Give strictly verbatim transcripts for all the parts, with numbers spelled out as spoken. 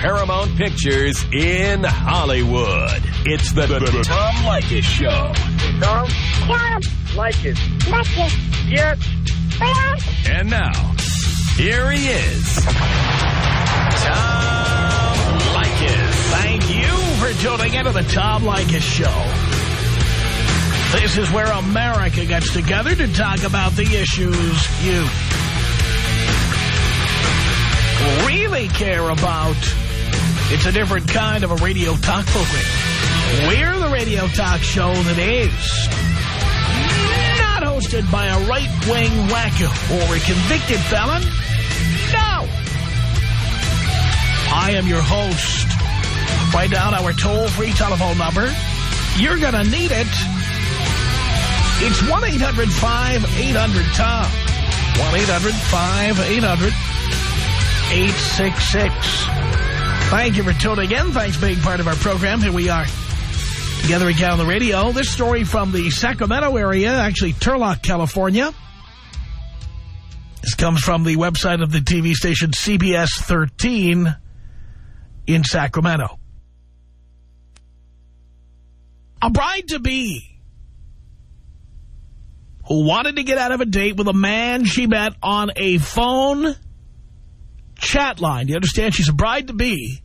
Paramount Pictures in Hollywood. It's the, the, the Tom Leykis Show. Tom? Tom. Leykis. Leykis. Yes. Hello? And now, here he is, Tom Leykis. Thank you for tuning into the Tom Leykis Show. This is where America gets together to talk about the issues you really care about. It's a different kind of a radio talk program. We're the radio talk show that is not hosted by a right-wing wacko or a convicted felon. No. I am your host. Write down our toll-free telephone number. You're going to need it. It's one eight hundred five eight hundred Tom. one eight hundred five eight hundred eight six six. Thank you for tuning in. Thanks for being part of our program. Here we are together again on the radio. This story from the Sacramento area, actually Turlock, California. This comes from the website of the T V station C B S thirteen in Sacramento. A bride-to-be who wanted to get out of a date with a man she met on a phone chat line. You understand? She's a bride-to-be.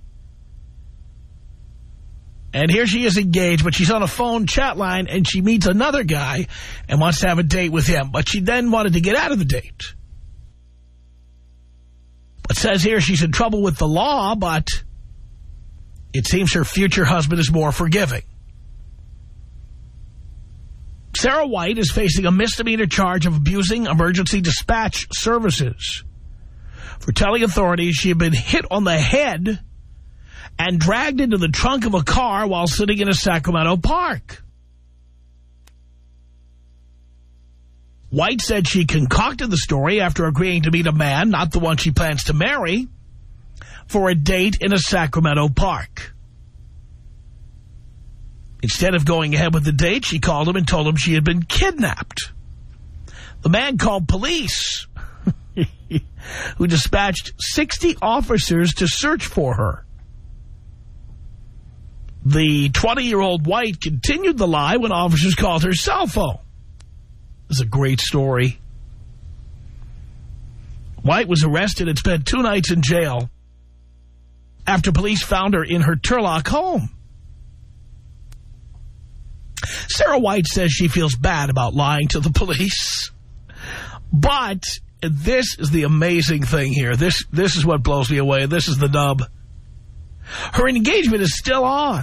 And here she is engaged, but she's on a phone chat line, and she meets another guy and wants to have a date with him. But she then wanted to get out of the date. It says here she's in trouble with the law, but it seems her future husband is more forgiving. Sarah White is facing a misdemeanor charge of abusing emergency dispatch services for telling authorities she had been hit on the head and dragged into the trunk of a car while sitting in a Sacramento park. White said she concocted the story after agreeing to meet a man, not the one she plans to marry, for a date in a Sacramento park. Instead of going ahead with the date, she called him and told him she had been kidnapped. The man called police, who dispatched sixty officers to search for her. The twenty-year-old White continued the lie when officers called her cell phone. This is a great story. White was arrested and spent two nights in jail after police found her in her Turlock home. Sarah White says she feels bad about lying to the police. But this is the amazing thing here. This, this is what blows me away. This is the nub. Her engagement is still on.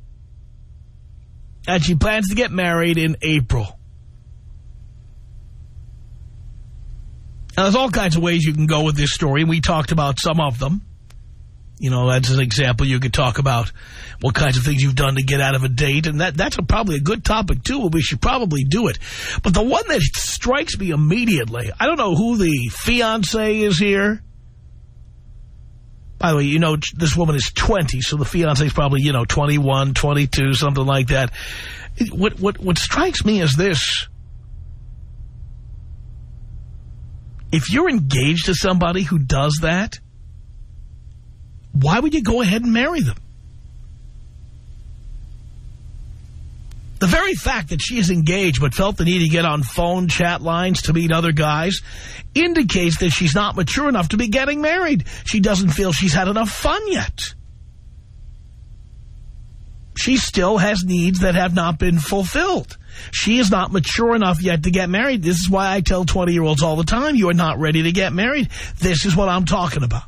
And she plans to get married in April. Now, there's all kinds of ways you can go with this story, and we talked about some of them. You know, as an example, you could talk about what kinds of things you've done to get out of a date, and that that's a, probably a good topic, too, and we should probably do it. But the one that strikes me immediately, I don't know who the fiancé is here. By the way, you know, this woman is twenty, so the fiancé is probably, you know, twenty-one, twenty-two, something like that. What, what, what strikes me is this. If you're engaged to somebody who does that, why would you go ahead and marry them? The very fact that she is engaged but felt the need to get on phone chat lines to meet other guys indicates that she's not mature enough to be getting married. She doesn't feel she's had enough fun yet. She still has needs that have not been fulfilled. She is not mature enough yet to get married. This is why I tell twenty-year-olds all the time, you are not ready to get married. This is what I'm talking about.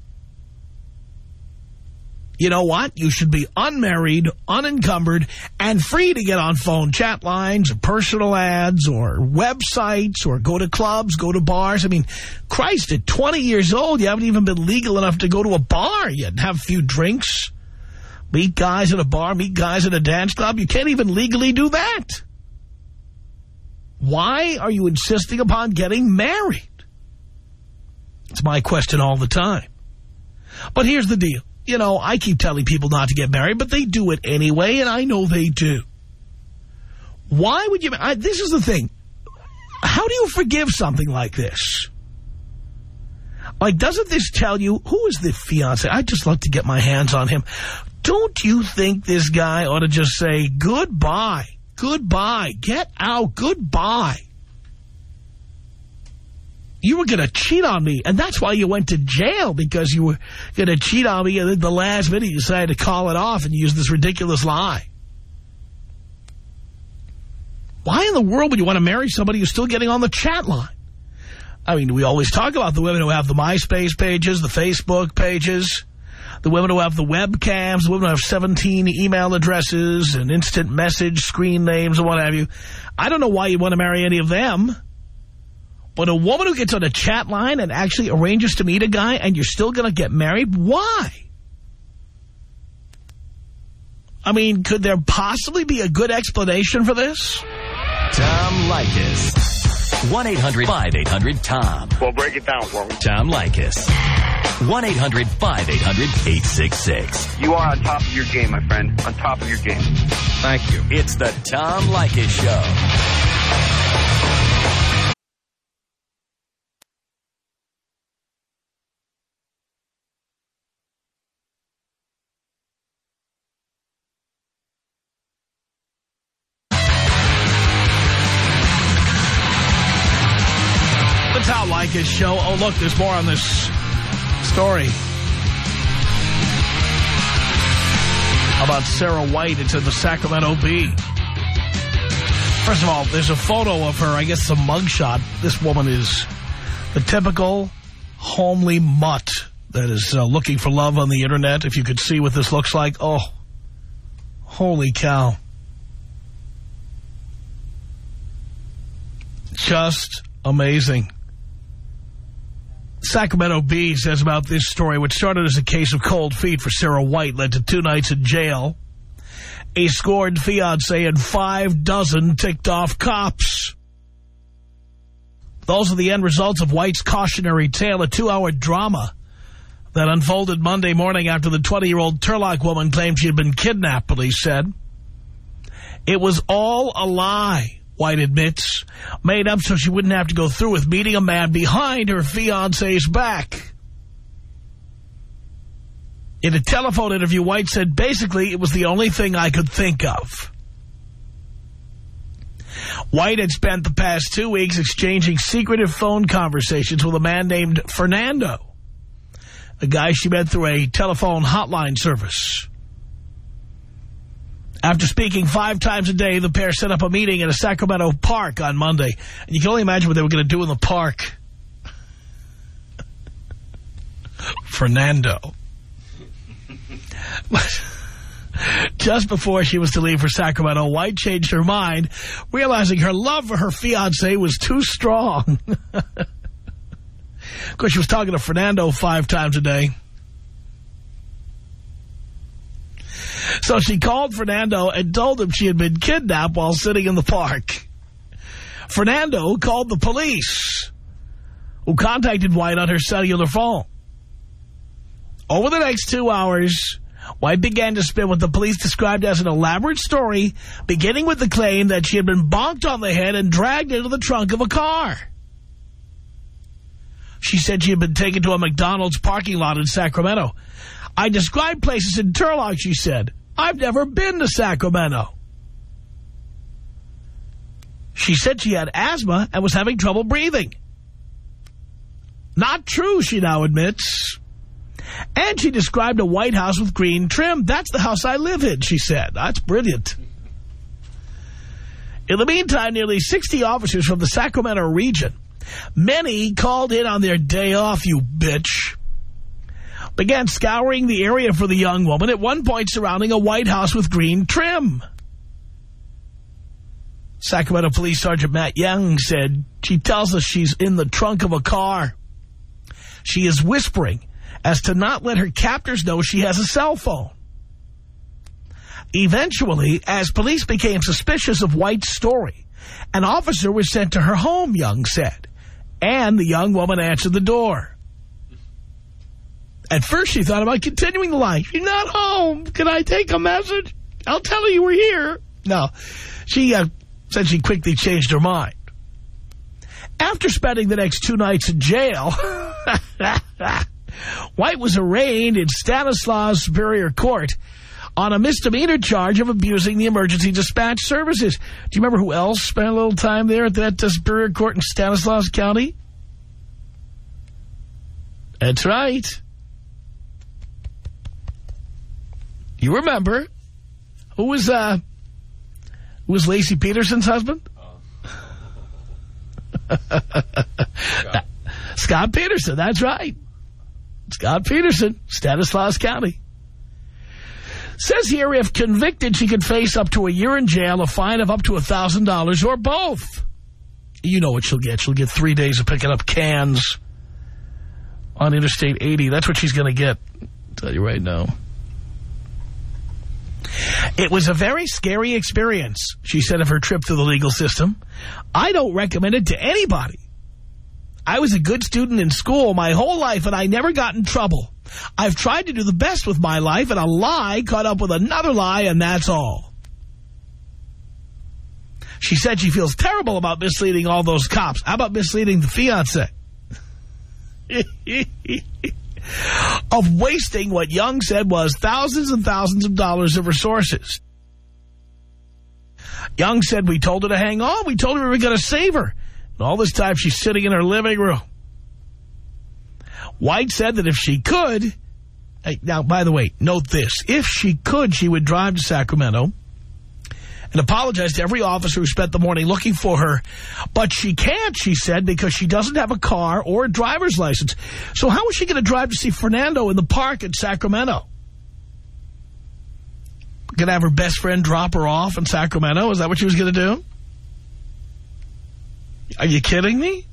You know what? You should be unmarried, unencumbered, and free to get on phone chat lines or personal ads or websites or go to clubs, go to bars. I mean, Christ, at twenty years old, you haven't even been legal enough to go to a bar yet and have a few drinks. Meet guys at a bar, meet guys at a dance club. You can't even legally do that. Why are you insisting upon getting married? It's my question all the time. But here's the deal. You know, I keep telling people not to get married, but they do it anyway, and I know they do. Why would you... I, this is the thing. How do you forgive something like this? Like, doesn't this tell you, who is the fiancé? I'd just like to get my hands on him. Don't you think this guy ought to just say, goodbye, goodbye, get out, goodbye? You were going to cheat on me, and that's why you went to jail, because you were going to cheat on me, and at the last minute you decided to call it off and use this ridiculous lie. Why in the world would you want to marry somebody who's still getting on the chat line? I mean, we always talk about the women who have the MySpace pages, the Facebook pages, the women who have the webcams, the women who have seventeen email addresses and instant message screen names and what have you. I don't know why you want to marry any of them. But a woman who gets on a chat line and actually arranges to meet a guy and you're still going to get married, why? I mean, could there possibly be a good explanation for this? Tom Leykis. one eight hundred five eight hundred Tom. Well, break it down for me. Tom Leykis. one eight hundred five eight hundred eight six six. You are on top of your game, my friend. On top of your game. Thank you. It's the Tom Leykis Show. Tom Leykis Show. Oh, look, there's more on this story about Sarah White. It's in the Sacramento Bee. First of all, there's a photo of her, I guess a mugshot. This woman is the typical homely mutt that is uh, looking for love on the internet. If you could see what this looks like. Oh, holy cow. Just amazing. Sacramento Bee says about this story, which started as a case of cold feet for Sarah White, led to two nights in jail, a scorned fiancé, and five dozen ticked-off cops. Those are the end results of White's cautionary tale, a two-hour drama that unfolded Monday morning after the twenty-year-old Turlock woman claimed she had been kidnapped, police said. It was all a lie, White admits, made up so she wouldn't have to go through with meeting a man behind her fiancé's back. In a telephone interview, White said, basically, it was the only thing I could think of. White had spent the past two weeks exchanging secretive phone conversations with a man named Fernando, a guy she met through a telephone hotline service. After speaking five times a day, the pair set up a meeting at a Sacramento park on Monday. And you can only imagine what they were going to do in the park. Fernando. Just before she was to leave for Sacramento, White changed her mind, realizing her love for her fiancé was too strong. Of course, she was talking to Fernando five times a day. So she called Fernando and told him she had been kidnapped while sitting in the park. Fernando called the police, who contacted White on her cellular phone. Over the next two hours, White began to spin what the police described as an elaborate story, beginning with the claim that she had been bonked on the head and dragged into the trunk of a car. She said she had been taken to a McDonald's parking lot in Sacramento. I described places in Turlock, she said. I've never been to Sacramento. She said she had asthma and was having trouble breathing. Not true, she now admits. And she described a white house with green trim. That's the house I live in, she said. That's brilliant. In the meantime, nearly sixty officers from the Sacramento region, many called in on their day off, you bitch, began scouring the area for the young woman, at one point surrounding a white house with green trim. Sacramento Police Sergeant Matt Young said, she tells us she's in the trunk of a car. She is whispering as to not let her captors know she has a cell phone. Eventually, as police became suspicious of White's story, an officer was sent to her home, Young said, and the young woman answered the door. At first, she thought about continuing the line. She's not home. Can I take a message? I'll tell her you were here. No. She uh, said she quickly changed her mind. After spending the next two nights in jail, White was arraigned in Stanislaus Superior Court on a misdemeanor charge of abusing the emergency dispatch services. Do you remember who else spent a little time there at that uh, Superior Court in Stanislaus County? That's right. You remember. Who was, uh, who was Lacey Peterson's husband? Scott. Scott Peterson, that's right. Scott Peterson, Stanislaus County. Says here, if convicted, she could face up to a year in jail, a fine of up to one thousand dollars, or both. You know what she'll get. She'll get three days of picking up cans on Interstate eighty. That's what she's going to get. I'll tell you right now. It was a very scary experience, she said of her trip through the legal system. I don't recommend it to anybody. I was a good student in school my whole life, and I never got in trouble. I've tried to do the best with my life, and a lie caught up with another lie, and that's all. She said she feels terrible about misleading all those cops. How about misleading the fiancé? Of wasting what Young said was thousands and thousands of dollars of resources. Young said, we told her to hang on. We told her we were going to save her. And all this time she's sitting in her living room. White said that if she could, now, by the way, note this. If she could, she would drive to Sacramento and apologize to every officer who spent the morning looking for her. But she can't, she said, because she doesn't have a car or a driver's license. So how is she going to drive to see Fernando in the park in Sacramento? Going to have her best friend drop her off in Sacramento? Is that what she was going to do? Are you kidding me?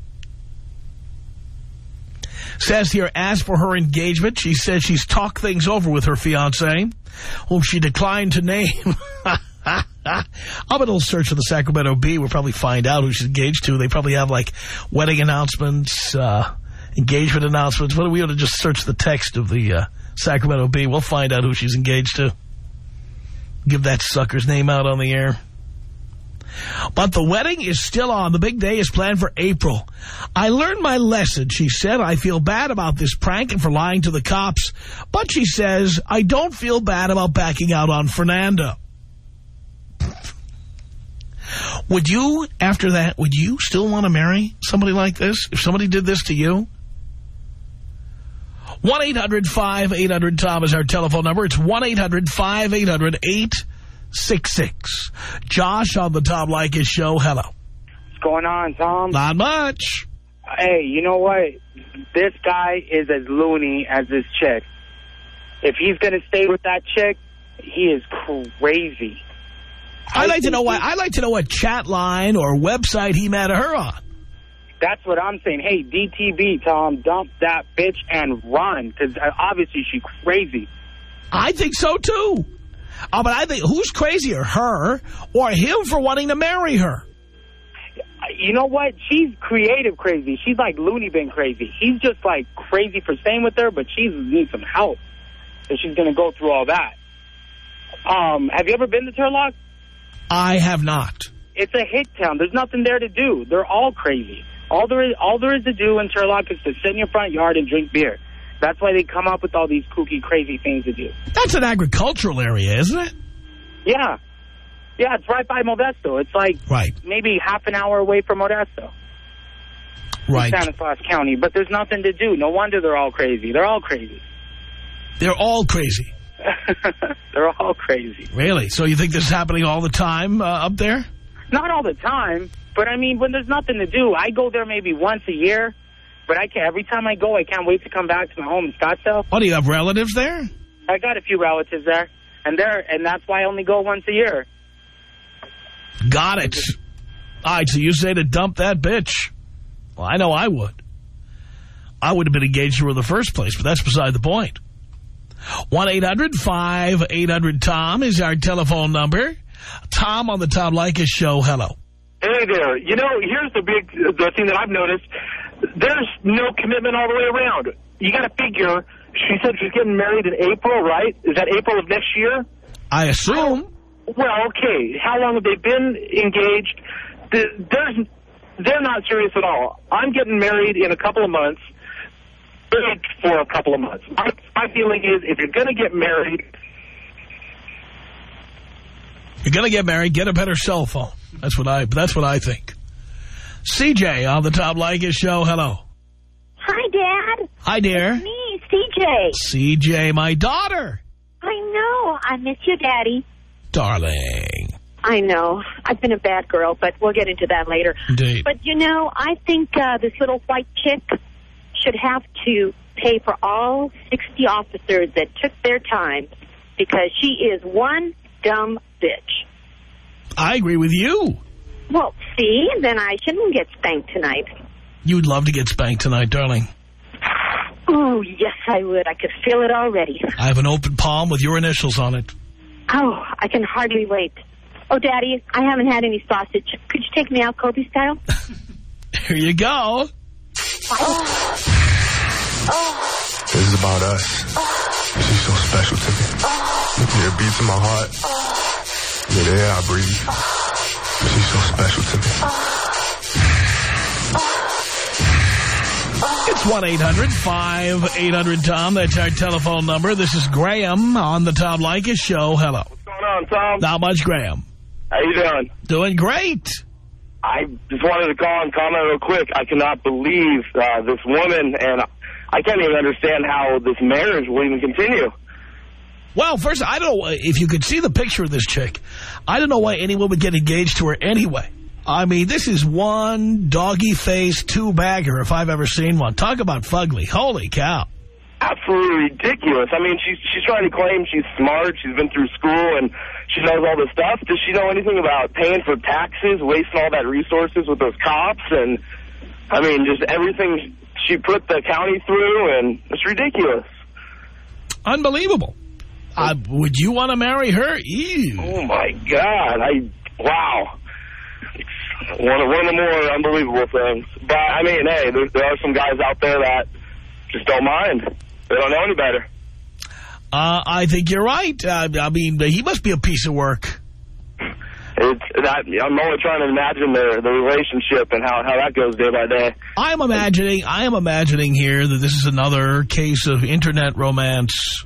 Says here, as for her engagement, she says she's talked things over with her fiancé, whom she declined to name. I'll bet a little search of the Sacramento Bee. We'll probably find out who she's engaged to. They probably have, like, wedding announcements, uh, engagement announcements. What do we ought to just search the text of the uh, Sacramento Bee? We'll find out who she's engaged to. Give that sucker's name out on the air. But the wedding is still on. The big day is planned for April. I learned my lesson, she said. I feel bad about this prank and for lying to the cops. But she says, I don't feel bad about backing out on Fernando. Would you, after that, would you still want to marry somebody like this? If somebody did this to you? one eight hundred five eight hundred Tom is our telephone number. It's one eight hundred five eight hundred eight six six. Josh on the Tom Leykis show. Hello. What's going on, Tom? Not much. Hey, you know what? This guy is as loony as this chick. If he's going to stay with that chick, he is crazy. I'd like to know what I'd like to know what chat line or website he met her on. That's what I'm saying. Hey, D T B, Tom, dump that bitch and run, because obviously she's crazy. I think so too. Oh, but I think who's crazier, her or him for wanting to marry her? You know what? She's creative crazy. She's like loony bin crazy. He's just like crazy for staying with her, but she needs some help. So she's going to go through all that. Um, have you ever been to Turlock? I have not. It's a hick town. There's nothing there to do. They're all crazy. All there is, all there is to do in Turlock is to sit in your front yard and drink beer. That's why they come up with all these kooky, crazy things to do. That's an agricultural area, isn't it? Yeah. Yeah, it's right by Modesto. It's like right. maybe half an hour away from Modesto. Right. In Stanislaus County. But there's nothing to do. No wonder they're all crazy. They're all crazy. They're all crazy. They're all crazy. Really? So you think this is happening all the time uh, up there? Not all the time. But, I mean, when there's nothing to do, I go there maybe once a year. But I can every time I go, I can't wait to come back to my home in Scottsdale. Oh, do you have relatives there? I got a few relatives there. And there, and that's why I only go once a year. Got it. All right, so you say to dump that bitch. Well, I know I would. I would have been engaged to her in the first place, but that's beside the point. one eight hundred five eight hundred Tom is our telephone number. Tom on the Tom Leykis show. Hello. Hey there. You know, here's the big the thing that I've noticed. There's no commitment all the way around. You got to figure, she said she's getting married in April, right? Is that April of next year? I assume. Well, okay. How long have they been engaged? There's they're not serious at all. I'm getting married in a couple of months, for a couple of months. My, my feeling is if you're going to get married... You're going to get married, get a better cell phone. That's what I, that's what I think. C J on the Tom Leykis show. Hello. Hi, Dad. Hi, dear. It's me, C J. C J, my daughter. I know. I miss you, Daddy. Darling. I know. I've been a bad girl, but we'll get into that later. Indeed. But, you know, I think uh, this little white chick should have to pay for all sixty officers that took their time because she is one dumb bitch. I agree with you. Well, see, then I shouldn't get spanked tonight. You'd love to get spanked tonight, darling. Oh, yes, I would. I could feel it already. I have an open palm with your initials on it. Oh, I can hardly wait. Oh, Daddy, I haven't had any sausage. Could you take me out Kobe style? Here you go. Oh. Oh. This is about us. Oh. She's so special to me. Oh. Yeah, it beats in my heart. Oh. Yeah, the air I breathe. Oh. She's so special to me. Oh. It's one eight hundred five eight hundred Tom. That's our telephone number. This is Graham on the Tom Leykis show. Hello. What's going on, Tom? Not much, Graham. How you doing? Doing great. I just wanted to call and comment real quick. I cannot believe uh, this woman, and I can't even understand how this marriage will even continue. Well, first, I don't know if you could see the picture of this chick. I don't know why anyone would get engaged to her anyway. I mean, this is one doggy-faced two-bagger if I've ever seen one. Talk about fugly. Holy cow. Absolutely ridiculous. I mean, she's she's trying to claim she's smart. She's been through school, and she knows all this stuff. Does she know anything about paying for taxes, wasting all that resources with those cops? And, I mean, just everything she put the county through, and it's ridiculous. Unbelievable. Uh, would you want to marry her? Ew. Oh, my God. I Wow. One of, one of the more unbelievable things. But, I mean, hey, there, there are some guys out there that just don't mind. They don't know any better. Uh, I think you're right. Uh, I mean, he must be a piece of work. It's that, I'm only trying to imagine the, the relationship and how, how that goes day by day. I'm imagining, I am imagining here that this is another case of internet romance.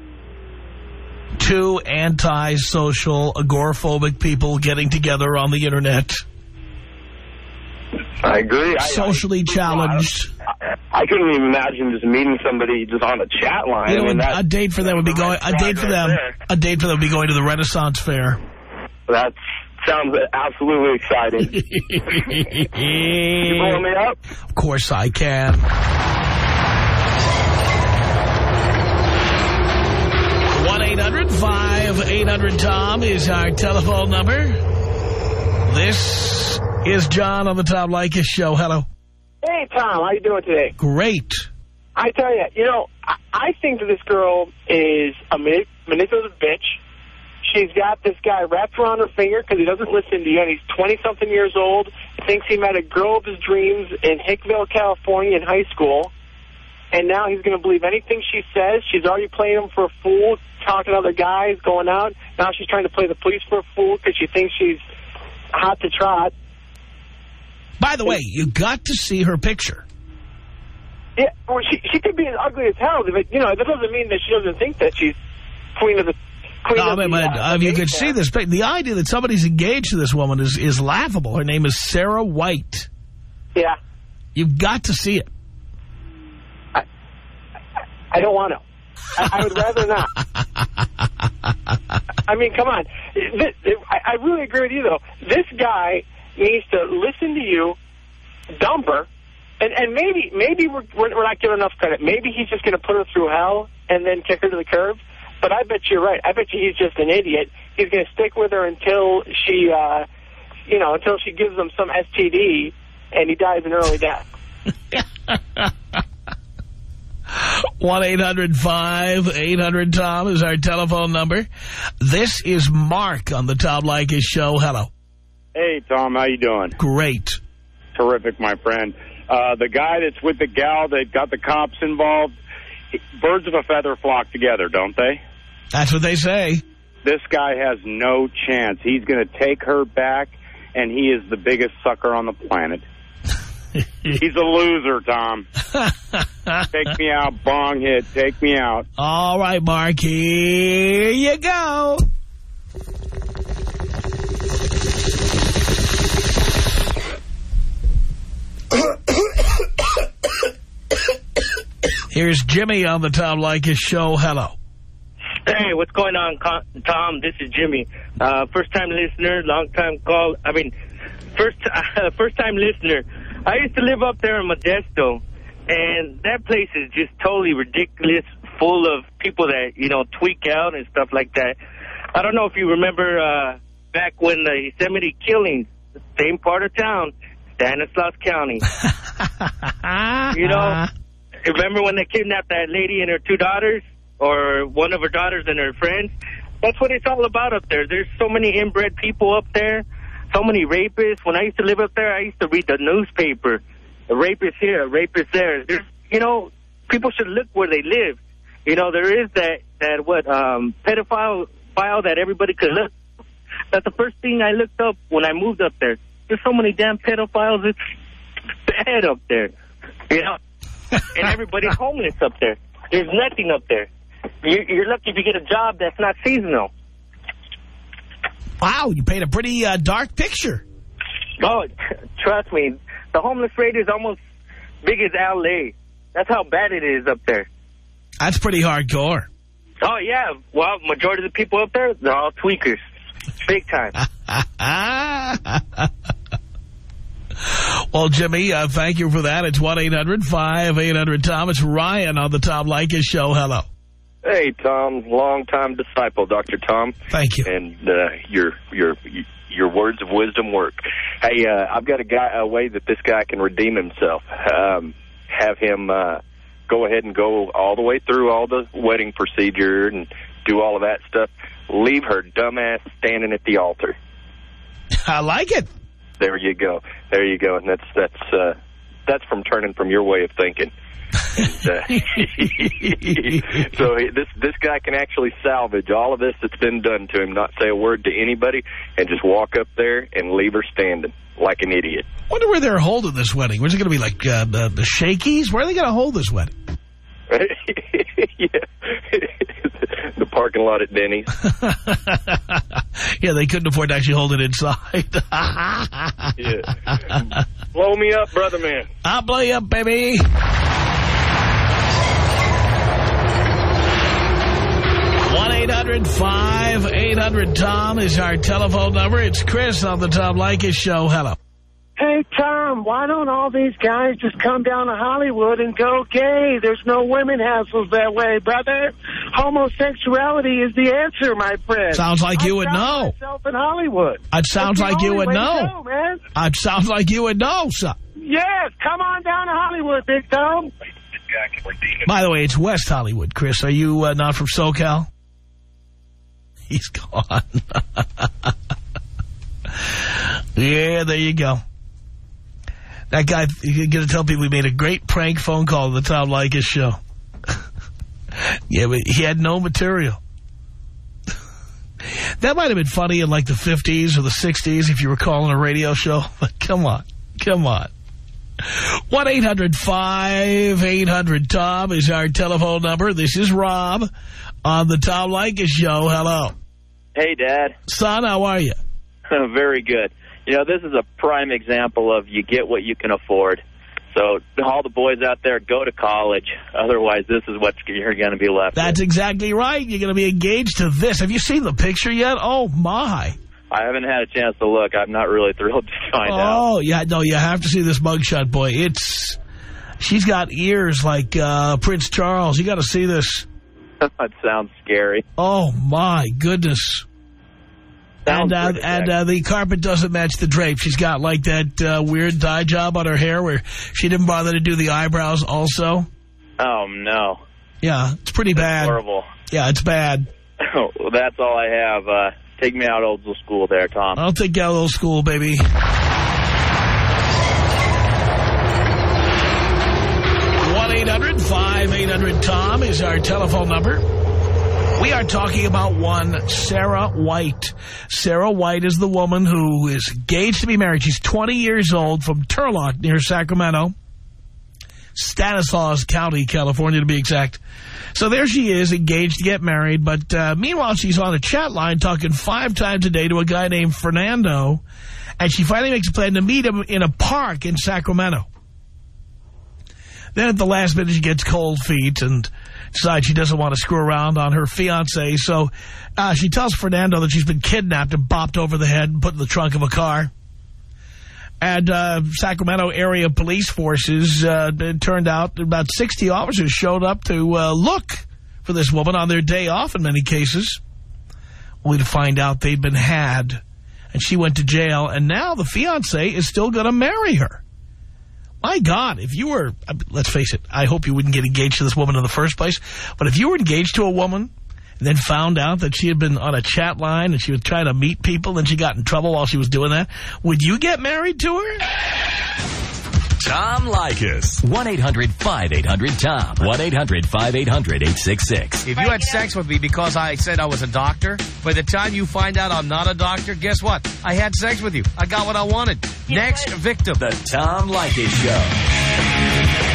Two anti-social, agoraphobic people getting together on the internet. I agree. Socially I, I, challenged. I, I couldn't even imagine just meeting somebody just on a chat line. You know, I mean, that, a date for them would be going. A date for them. There. A date for them would be going to the Renaissance Fair. That sounds absolutely exciting. You blowing me up? Of course I can. one eight hundred five eight hundred Tom is our telephone number. This is John on the Tom Leykis show. Hello. Hey, Tom. How you doing today? Great. I tell you, you know, I, I think that this girl is a manip manipulative bitch. She's got this guy wrapped around her finger because he doesn't listen to you, and he's twenty-something years old, thinks he met a girl of his dreams in Hickville, California in high school, and now he's going to believe anything she says. She's already playing him for a fool, talking to other guys, going out. Now she's trying to play the police for a fool because she thinks she's hot to trot. By the way, you got to see her picture. Yeah, well, she she could be as ugly as hell, but you know that doesn't mean that she doesn't think that she's queen of the. Queen no, of but, the, but uh, if you could fan. see this, the idea that somebody's engaged to this woman is is laughable. Her name is Sarah White. Yeah, you've got to see it. I, I don't want to. I, I would rather not. I mean, come on. This, I, I really agree with you, though. This guy needs to listen to you, dump her, and, and maybe maybe we're, we're not giving enough credit. Maybe he's just going to put her through hell and then kick her to the curb. But I bet you're right. I bet you he's just an idiot. He's going to stick with her until she, uh, you know, until she gives him some S T D and he dies an early death. one eight hundred five eight hundred Tom is our telephone number. This is Mark on the Tom Leykis show. Hello. Hey, Tom. How you doing? Great. Terrific, my friend. Uh, the guy that's with the gal that got the cops involved, birds of a feather flock together, don't they? That's what they say. This guy has no chance. He's going to take her back, and he is the biggest sucker on the planet. He's a loser, Tom. Take me out, bong hit. Take me out. All right, Mark, here you go. Here's Jimmy on the Tom Leykis show. Hello. Hey, what's going on, Tom? This is Jimmy. Uh, first-time listener, long-time call. I mean, first, uh, first-time listener. I used to live up there in Modesto, and that place is just totally ridiculous, full of people that, you know, tweak out and stuff like that. I don't know if you remember uh, back when the Yosemite killings, the same part of town, Stanislaus County. You know, remember when they kidnapped that lady and her two daughters? Or one of her daughters and her friends? That's what it's all about up there. There's so many inbred people up there, so many rapists. When I used to live up there, I used to read the newspaper. A rapist here, a rapist there. There's, you know, people should look where they live. You know, there is that, that what, um, pedophile file that everybody could look. That's the first thing I looked up when I moved up there. There's so many damn pedophiles. It's bad up there. You know? And everybody's homeless up there. There's nothing up there. You're lucky if you get a job that's not seasonal. Wow, you paint a pretty uh, dark picture. Oh, trust me. The homeless rate is almost big as L A. That's how bad it is up there. That's pretty hardcore. Oh, yeah. Well, majority of the people up there, they're all tweakers. Big time. Well, Jimmy, uh, thank you for that. It's one eight hundred five eight hundred Tom. It's Ryan on the Tom Leykis show. Hello. Hey, Tom, long-time disciple, Doctor Tom. Thank you. And uh, your your your words of wisdom work. Hey, uh, I've got a guy a way that this guy can redeem himself. Um, have him uh, go ahead and go all the way through all the wedding procedure and do all of that stuff. Leave her dumbass standing at the altar. I like it. There you go. There you go. And that's that's uh, that's from turning from your way of thinking. And, uh, so this this guy can actually salvage all of this that's been done to him, not say a word to anybody, and just walk up there and leave her standing like an idiot. I wonder where they're holding this wedding. Where's it going to be, like uh, the, the Shakey's? Where are they going to hold this wedding? Yeah. The parking lot at Denny's. Yeah, they couldn't afford to actually hold it inside. Yeah. Blow me up, brother man. I'll blow you up, baby. one eight hundred five eight hundred Tom is our telephone number. It's Chris on the Tom Leykis show. Hello. Hey, Tom, why don't all these guys just come down to Hollywood and go gay? There's no women hassles that way, brother. Homosexuality is the answer, my friend. Sounds like you would I know. myself in Hollywood. It sounds like you would know. Go, man. It sounds like you would know, son. Yes, come on down to Hollywood, Big Tom. By the way, it's West Hollywood, Chris. Are you uh, not from SoCal? He's gone. Yeah, there you go. That guy, you're going to tell people he made a great prank phone call to the Tom Leykis show. Yeah, but he had no material. That might have been funny in like the fifties or the sixties if you were calling a radio show. But come on, come on. one eight hundred five eight hundred Tom is our telephone number. This is Rob on the Tom Leykis show. Hello. Hey, Dad. Son, how are you? Very good. You know, this is a prime example of you get what you can afford. So all the boys out there, go to college. Otherwise, this is what you're going to be left That's with. exactly right. You're going to be engaged to this. Have you seen the picture yet? Oh, my. I haven't had a chance to look. I'm not really thrilled to find oh, out. Oh, yeah, no, you have to see this mugshot, boy. It's, she's got ears like uh, Prince Charles. You got to see this. That sounds scary. Oh, my goodness. Sounds and uh, and uh, the carpet doesn't match the drape. She's got like that uh, weird dye job on her hair where she didn't bother to do the eyebrows also. Oh, no. Yeah, it's pretty That's bad. horrible. Yeah, it's bad. Oh, well, that's all I have. Uh, take me out old school there, Tom. I'll take you out old school, baby. one eight hundred five eight hundred Tom is our telephone number. We are talking about one Sarah White. Sarah White is the woman who is engaged to be married. She's twenty years old, from Turlock near Sacramento. Stanislaus County, California, to be exact. So there she is, engaged to get married. But uh, meanwhile, she's on a chat line talking five times a day to a guy named Fernando. And she finally makes a plan to meet him in a park in Sacramento. Then at the last minute, she gets cold feet and decides she doesn't want to screw around on her fiancé. So uh, she tells Fernando that she's been kidnapped and bopped over the head and put in the trunk of a car. And uh, Sacramento area police forces, uh, it turned out about sixty officers showed up to uh, look for this woman on their day off in many cases, only to find out they'd been had. And she went to jail, and now the fiancé is still going to marry her. My God, if you were, let's face it, I hope you wouldn't get engaged to this woman in the first place, but if you were engaged to a woman and then found out that she had been on a chat line and she was trying to meet people and she got in trouble while she was doing that, would you get married to her? Tom Leykis. one eight hundred five eight hundred Tom. one eight hundred five eight hundred eight six six. If you had sex with me because I said I was a doctor, by the time you find out I'm not a doctor, guess what? I had sex with you. I got what I wanted. Next victim. The Tom Leykis Show.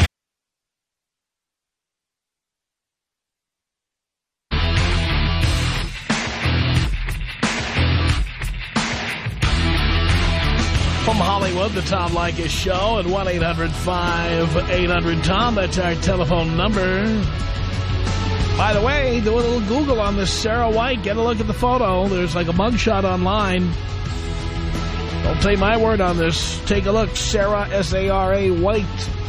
From Hollywood, the Tom Leykis Show at one eight hundred five eight hundred Tom. That's our telephone number. By the way, do a little Google on this Sarah White. Get a look at the photo. There's like a mugshot online. Don't take my word on this. Take a look. Sarah, S A R A, White.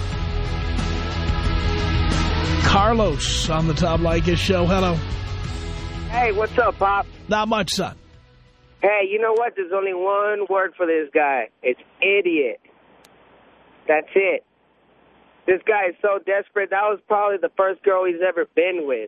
Carlos on the Tom Leykis Show. Hello. Hey, what's up, Pop? Not much, son. Hey, you know what? There's only one word for this guy. It's idiot. That's it. This guy is so desperate. That was probably the first girl he's ever been with.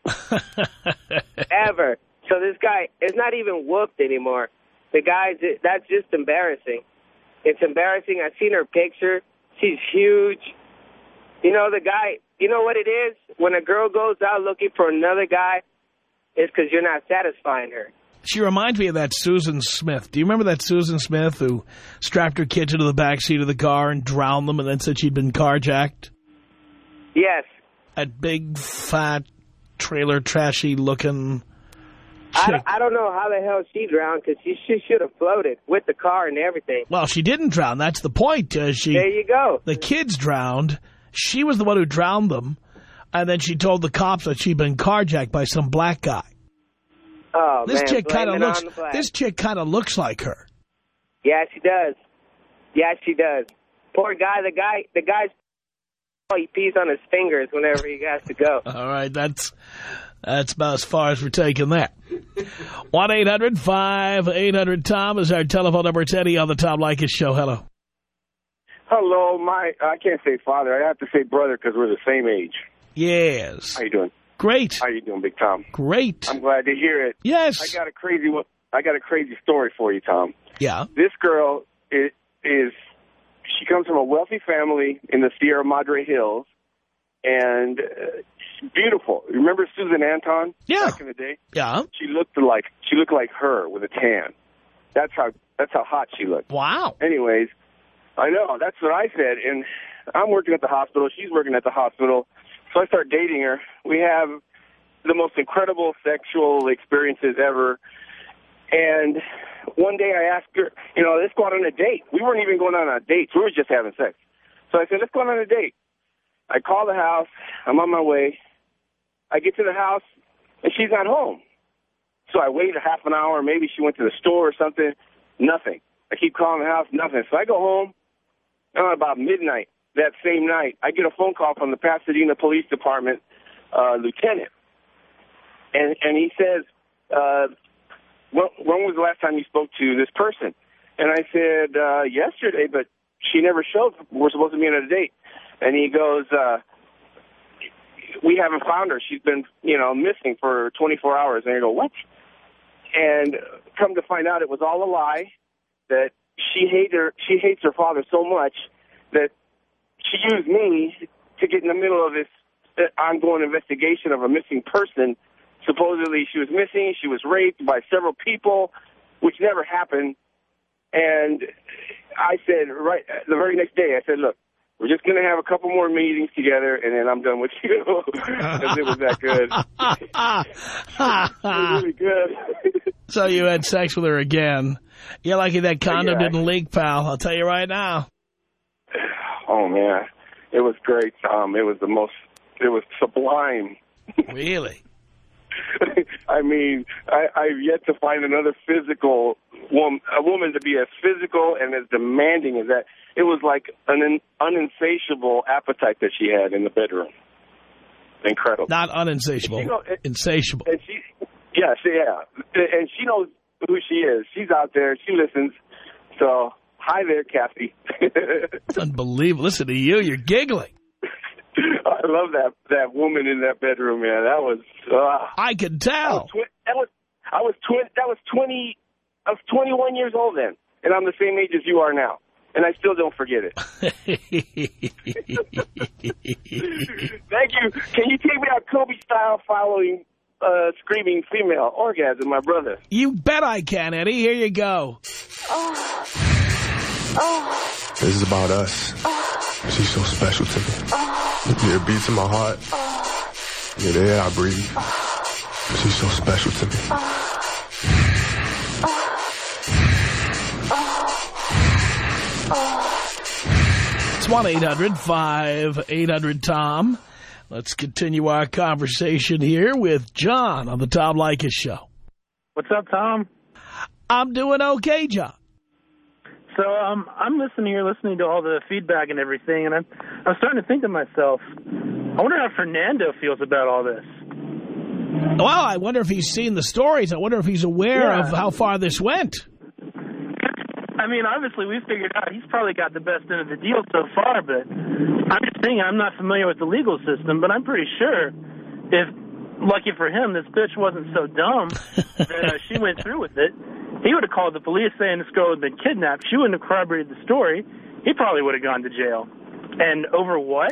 Ever. So this guy is not even whooped anymore. The guy, that's just embarrassing. It's embarrassing. I've seen her picture. She's huge. You know, the guy, you know what it is? When a girl goes out looking for another guy, it's because you're not satisfying her. She reminds me of that Susan Smith. Do you remember that Susan Smith who strapped her kids into the backseat of the car and drowned them and then said she'd been carjacked? Yes. That big, fat, trailer, trashy-looking I don't, I don't know how the hell she drowned because she, she should have floated with the car and everything. Well, she didn't drown. That's the point. Uh, she, there you go. The kids drowned. She was the one who drowned them. And then she told the cops that she'd been carjacked by some black guy. Oh, this man, chick kind of looks. the This chick kind of looks like her. Yeah, she does. Yeah, she does. Poor guy. The guy. The guy's. Oh, he pees on his fingers whenever he has to go. All right, that's that's about as far as we're taking that. one eight hundred five eight hundred Tom is our telephone number. It's Eddie on the Tom Leykis Show. Hello. Hello, my. I can't say father. I have to say brother because we're the same age. Yes. How you doing? Great. How you doing, Big Tom? Great. I'm glad to hear it. Yes. I got a crazy one. I got a crazy story for you, Tom. Yeah. This girl is, is she comes from a wealthy family in the Sierra Madre Hills, and uh, she's beautiful. Remember Susan Anton? Yeah. Back in the day. Yeah. She looked like she looked like her with a tan. That's how that's how hot she looked. Wow. Anyways, I know that's what I said, and I'm working at the hospital. She's working at the hospital. So I start dating her. We have the most incredible sexual experiences ever. And one day I asked her, you know, let's go out on a date. We weren't even going on a date. We were just having sex. So I said, let's go on a date. I call the house. I'm on my way. I get to the house, and she's not home. So I wait a half an hour. Maybe she went to the store or something. Nothing. I keep calling the house. Nothing. So I go home. And about midnight that same night, I get a phone call from the Pasadena Police Department uh, lieutenant. And, and he says, uh, when, when was the last time you spoke to this person? And I said, uh, yesterday, but she never showed. We're supposed to be on a date. And he goes, uh, we haven't found her. She's been, you know, missing for twenty-four hours. And I go, what? And come to find out it was all a lie, that she hates her, she hates her father so much that she used me to get in the middle of this ongoing investigation of a missing person supposedly she was missing. She was raped by several people, which never happened. And I said, right the very next day, I said, look, we're just going to have a couple more meetings together, and then I'm done with you. Because it was that good. It was really good. So you had sex with her again. You're lucky that condom Yeah. didn't leak, pal. I'll tell you right now. Oh, man. It was great, Tom. It was the most, it was sublime. Really? I mean, I, I've yet to find another physical woman, a woman to be as physical and as demanding as that. It was like an in, uninsatiable appetite that she had in the bedroom. Incredible. Not uninsatiable. You know, it, insatiable. And she, yeah, she, yeah. And she knows who she is. She's out there. She listens. So, hi there, Kathy. It's unbelievable. Listen to you. You're giggling. I love that that woman in that bedroom, man. That was. Uh, I can tell. That was, twi- that was I was twi- That was twenty. I was twenty-one years old then, and I'm the same age as you are now, and I still don't forget it. Thank you. Can you take me out Kobe style, following uh, screaming female orgasm, my brother? You bet I can, Eddie. Here you go. Oh. Oh. This is about us. Oh. She's so special to me. Oh. Yeah, it beats in my heart. Oh. Yeah, the air I breathe. Oh. She's so special to me. Oh. It's one eight hundred five eight hundred Tom. Let's continue our conversation here with John on the Tom Leykis Show. What's up, Tom? I'm doing okay, John. So um, I'm listening here, listening to all the feedback and everything, and I'm, I'm starting to think to myself, I wonder how Fernando feels about all this. Well, I wonder if he's seen the stories. I wonder if he's aware Yeah. of how far this went. I mean, obviously, we figured out he's probably got the best end of the deal so far, but I'm just saying I'm not familiar with the legal system, but I'm pretty sure if, lucky for him, this bitch wasn't so dumb that uh, she went through with it, he would have called the police saying this girl had been kidnapped. She wouldn't have corroborated the story. He probably would have gone to jail. And over what?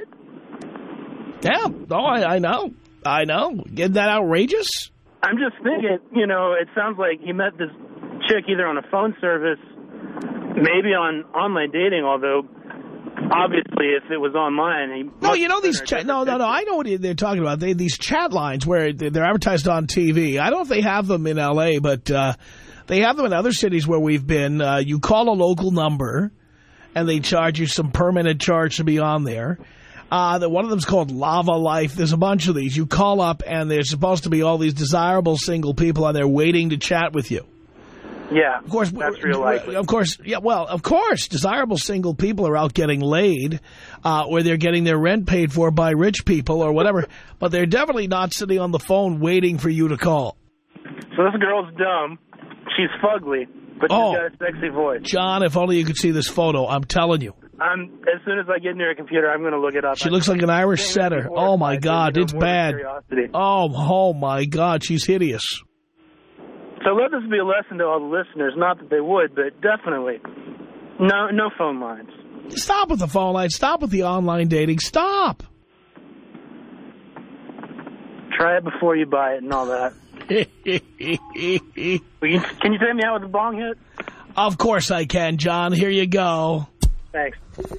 Yeah, oh, I, I know. I know. Isn't that outrageous? I'm just thinking, you know, it sounds like he met this chick either on a phone service, maybe on online dating, although obviously if it was online, he No, you know these chat. No, no, no. I know what they're talking about. They these chat lines where they're advertised on T V. I don't know if they have them in L A, but uh, they have them in other cities where we've been. Uh, you call a local number, and they charge you some permanent charge to be on there. Uh, the, one of them's called Lava Life. There's a bunch of these. You call up, and there's supposed to be all these desirable single people on there waiting to chat with you. Yeah, of course, that's real likely. Of course, yeah. Well, of course, desirable single people are out getting laid, uh, or they're getting their rent paid for by rich people or whatever. But they're definitely not sitting on the phone waiting for you to call. So this girl's dumb. She's fugly, but Oh. she's got a sexy voice. John, if only you could see this photo. I'm telling you, I'm, as soon as I get near a computer, I'm going to look it up. she looks like an Irish setter. Oh my God, it's bad. Oh, oh my God, she's hideous. So let this be a lesson to all the listeners. Not that they would, but definitely. No, no phone lines. Stop with the phone line. Stop with the online dating. Stop. Try it before you buy it and all that. Can you, can you take me out with a bong hit? Of course I can, John. Here you go. Thanks.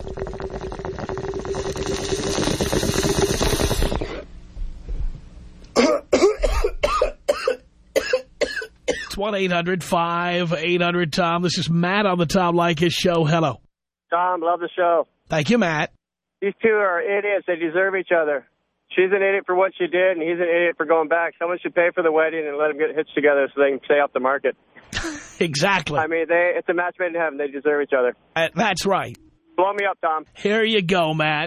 It's one eight hundred five eight hundred Tom. This is Matt on the Tom Leykis Show. Hello. Tom, love the show. Thank you, Matt. These two are idiots. They deserve each other. She's an idiot for what she did, and he's an idiot for going back. Someone should pay for the wedding and let them get hitched together so they can stay off the market. Exactly. I mean, they it's a match made in heaven. They deserve each other. Uh, that's right. Blow me up, Tom. Here you go, Matt.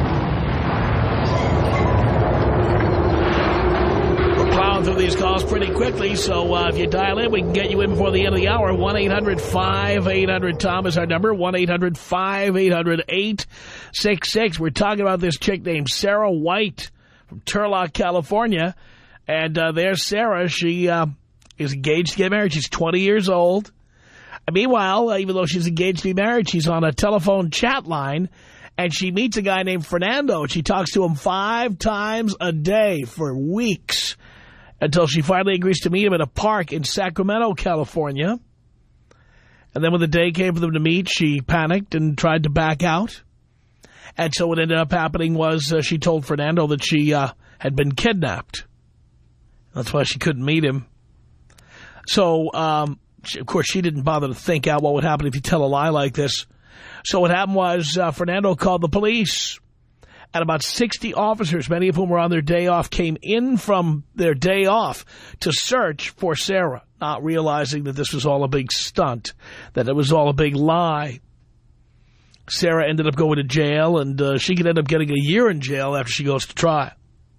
We're plowing through these calls pretty quickly, so uh, if you dial in, we can get you in before the end of the hour. one eight hundred five eight hundred Tom is our number. one eight hundred five eight hundred eight six six. We're talking about this chick named Sarah White from Turlock, California. And uh, there's Sarah. She uh, is engaged to get married. She's twenty years old. And meanwhile, uh, even though she's engaged to be married, she's on a telephone chat line. And she meets a guy named Fernando. She talks to him five times a day for weeks. until she finally agrees to meet him at a park in Sacramento, California. And then when the day came for them to meet, she panicked and tried to back out. And so what ended up happening was uh, she told Fernando that she uh, had been kidnapped. That's why she couldn't meet him. So, um, she, of course, she didn't bother to think out what would happen if you tell a lie like this. So what happened was uh, Fernando called the police. And about sixty officers, many of whom were on their day off, came in from their day off to search for Sarah, not realizing that this was all a big stunt, that it was all a big lie. Sarah ended up going to jail, and uh, she could end up getting a year in jail after she goes to trial.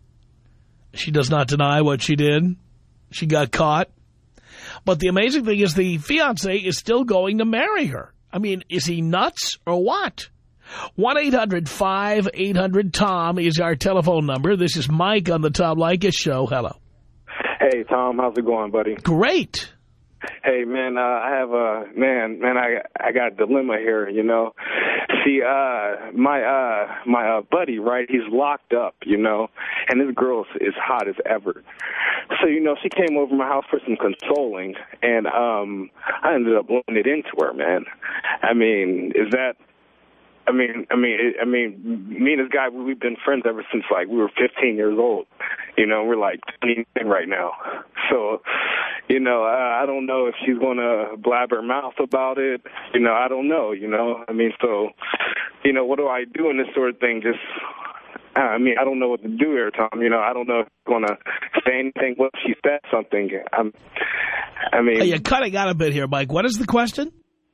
She does not deny what she did. She got caught. But the amazing thing is the fiancé is still going to marry her. I mean, is he nuts or what? one eight hundred five eight hundred Tom is our telephone number. This is Mike on the Tom Leykis Show. Hello. Hey, Tom. How's it going, buddy? Great. Hey, man, uh, I have a, man, man, I I got a dilemma here, you know. See, uh, my uh, my uh, buddy, right, he's locked up, you know, and this girl is hot as ever. So, you know, she came over to my house for some consoling, and um, I ended up blowing it into her, man. I mean, is that... I mean, I mean, I mean, me and this guy, we've been friends ever since, like, we were fifteen years old. You know, we're, like, twenty right now. So, you know, I, I don't know if she's going to blab her mouth about it. You know, I don't know, you know. I mean, so, you know, what do I do in this sort of thing? Just, I mean, I don't know what to do here, Tom. You know, I don't know if I'm going to say anything. What if she said something? I'm, I mean. You're cutting out a bit here, Mike. What is the question?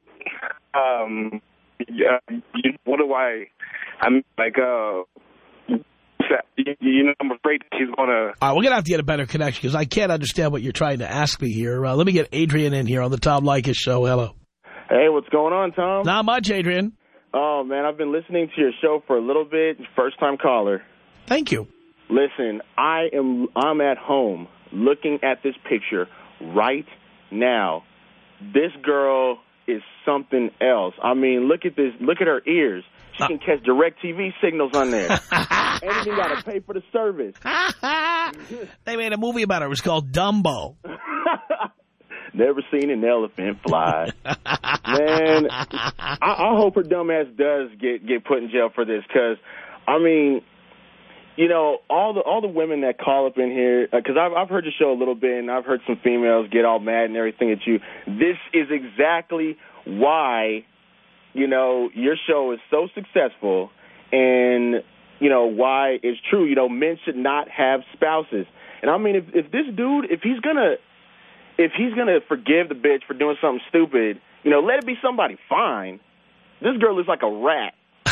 Um... Yeah, you, what do I, I'm like, uh, you know, I'm afraid she's going to. All right, we're going to have to get a better connection because I can't understand what you're trying to ask me here. Uh, let me get Adrian in here on the Tom Leykis Show. Hello. Hey, what's going on, Tom? Not much, Adrian. Oh, man, I've been listening to your show for a little bit. First-time caller. Thank you. Listen, I am, I'm at home looking at this picture right now. This girl is something else. I mean, look at this. Look at her ears. She can catch direct T V signals on there. And you got to pay for the service. They made a movie about her. It was called Dumbo. Never seen an elephant fly. Man, I, I hope her dumb ass does get, get put in jail for this because, I mean, you know, all the all the women that call up in here, because uh, I've, I've heard your show a little bit, and I've heard some females get all mad and everything at you. This is exactly why, you know, your show is so successful and, you know, why it's true. You know, men should not have spouses. And, I mean, if, if this dude, if he's going to if he's gonna forgive the bitch for doing something stupid, you know, let it be somebody fine. This girl is like a rat.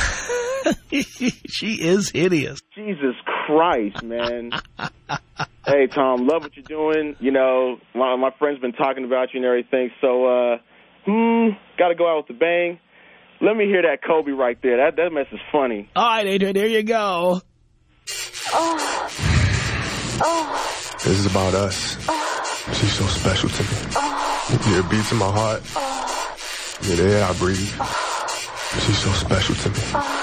She is hideous. Jesus Christ, man. Hey, Tom, love what you're doing. You know, my, my friend's been talking about you and everything, so, uh, hmm, got to go out with the bang. Let me hear that Kobe right there. That, that mess is funny. All right, Adrian, here you go. Oh. Oh. This is about us. Oh. She's so special to me. Oh. Yeah, it beats in my heart. Oh. Yeah, the air I breathe. Oh. She's so special to me. Oh.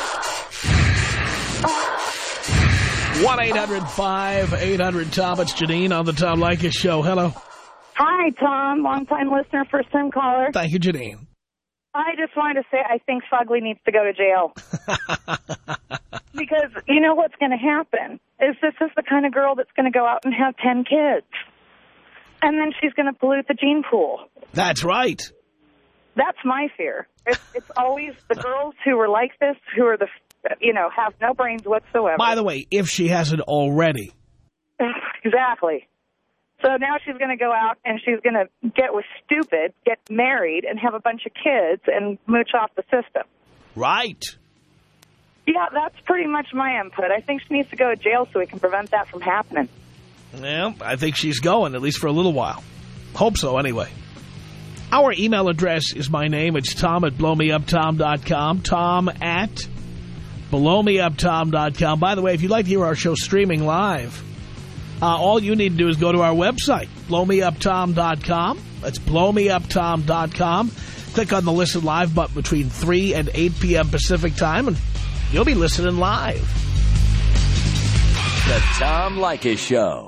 one eight hundred five eight hundred Tom. It's Janine on the Tom Leykis Show. Hello. Hi, Tom. Long-time listener, first-time caller. Thank you, Janine. I just wanted to say I think Fugly needs to go to jail. Because you know what's going to happen is this is the kind of girl that's going to go out and have ten kids. And then she's going to pollute the gene pool. That's right. That's my fear. It's, it's always the girls who are like this, who are the, you know, have no brains whatsoever. By the way, if she hasn't already. Exactly. So now she's going to go out and she's going to get with stupid, get married, and have a bunch of kids and mooch off the system. Right. Yeah, that's pretty much my input. I think she needs to go to jail so we can prevent that from happening. Well, I think she's going, at least for a little while. Hope so, anyway. Our email address is my name. It's Tom at blow me up tom dot com. Tom at blow me up tom dot com. By the way, if you'd like to hear our show streaming live, uh, all you need to do is go to our website, blow me up tom dot com. That's blow me up tom dot com. Click on the Listen Live button between three and eight p m Pacific Time, and you'll be listening live. The Tom Leykis Show.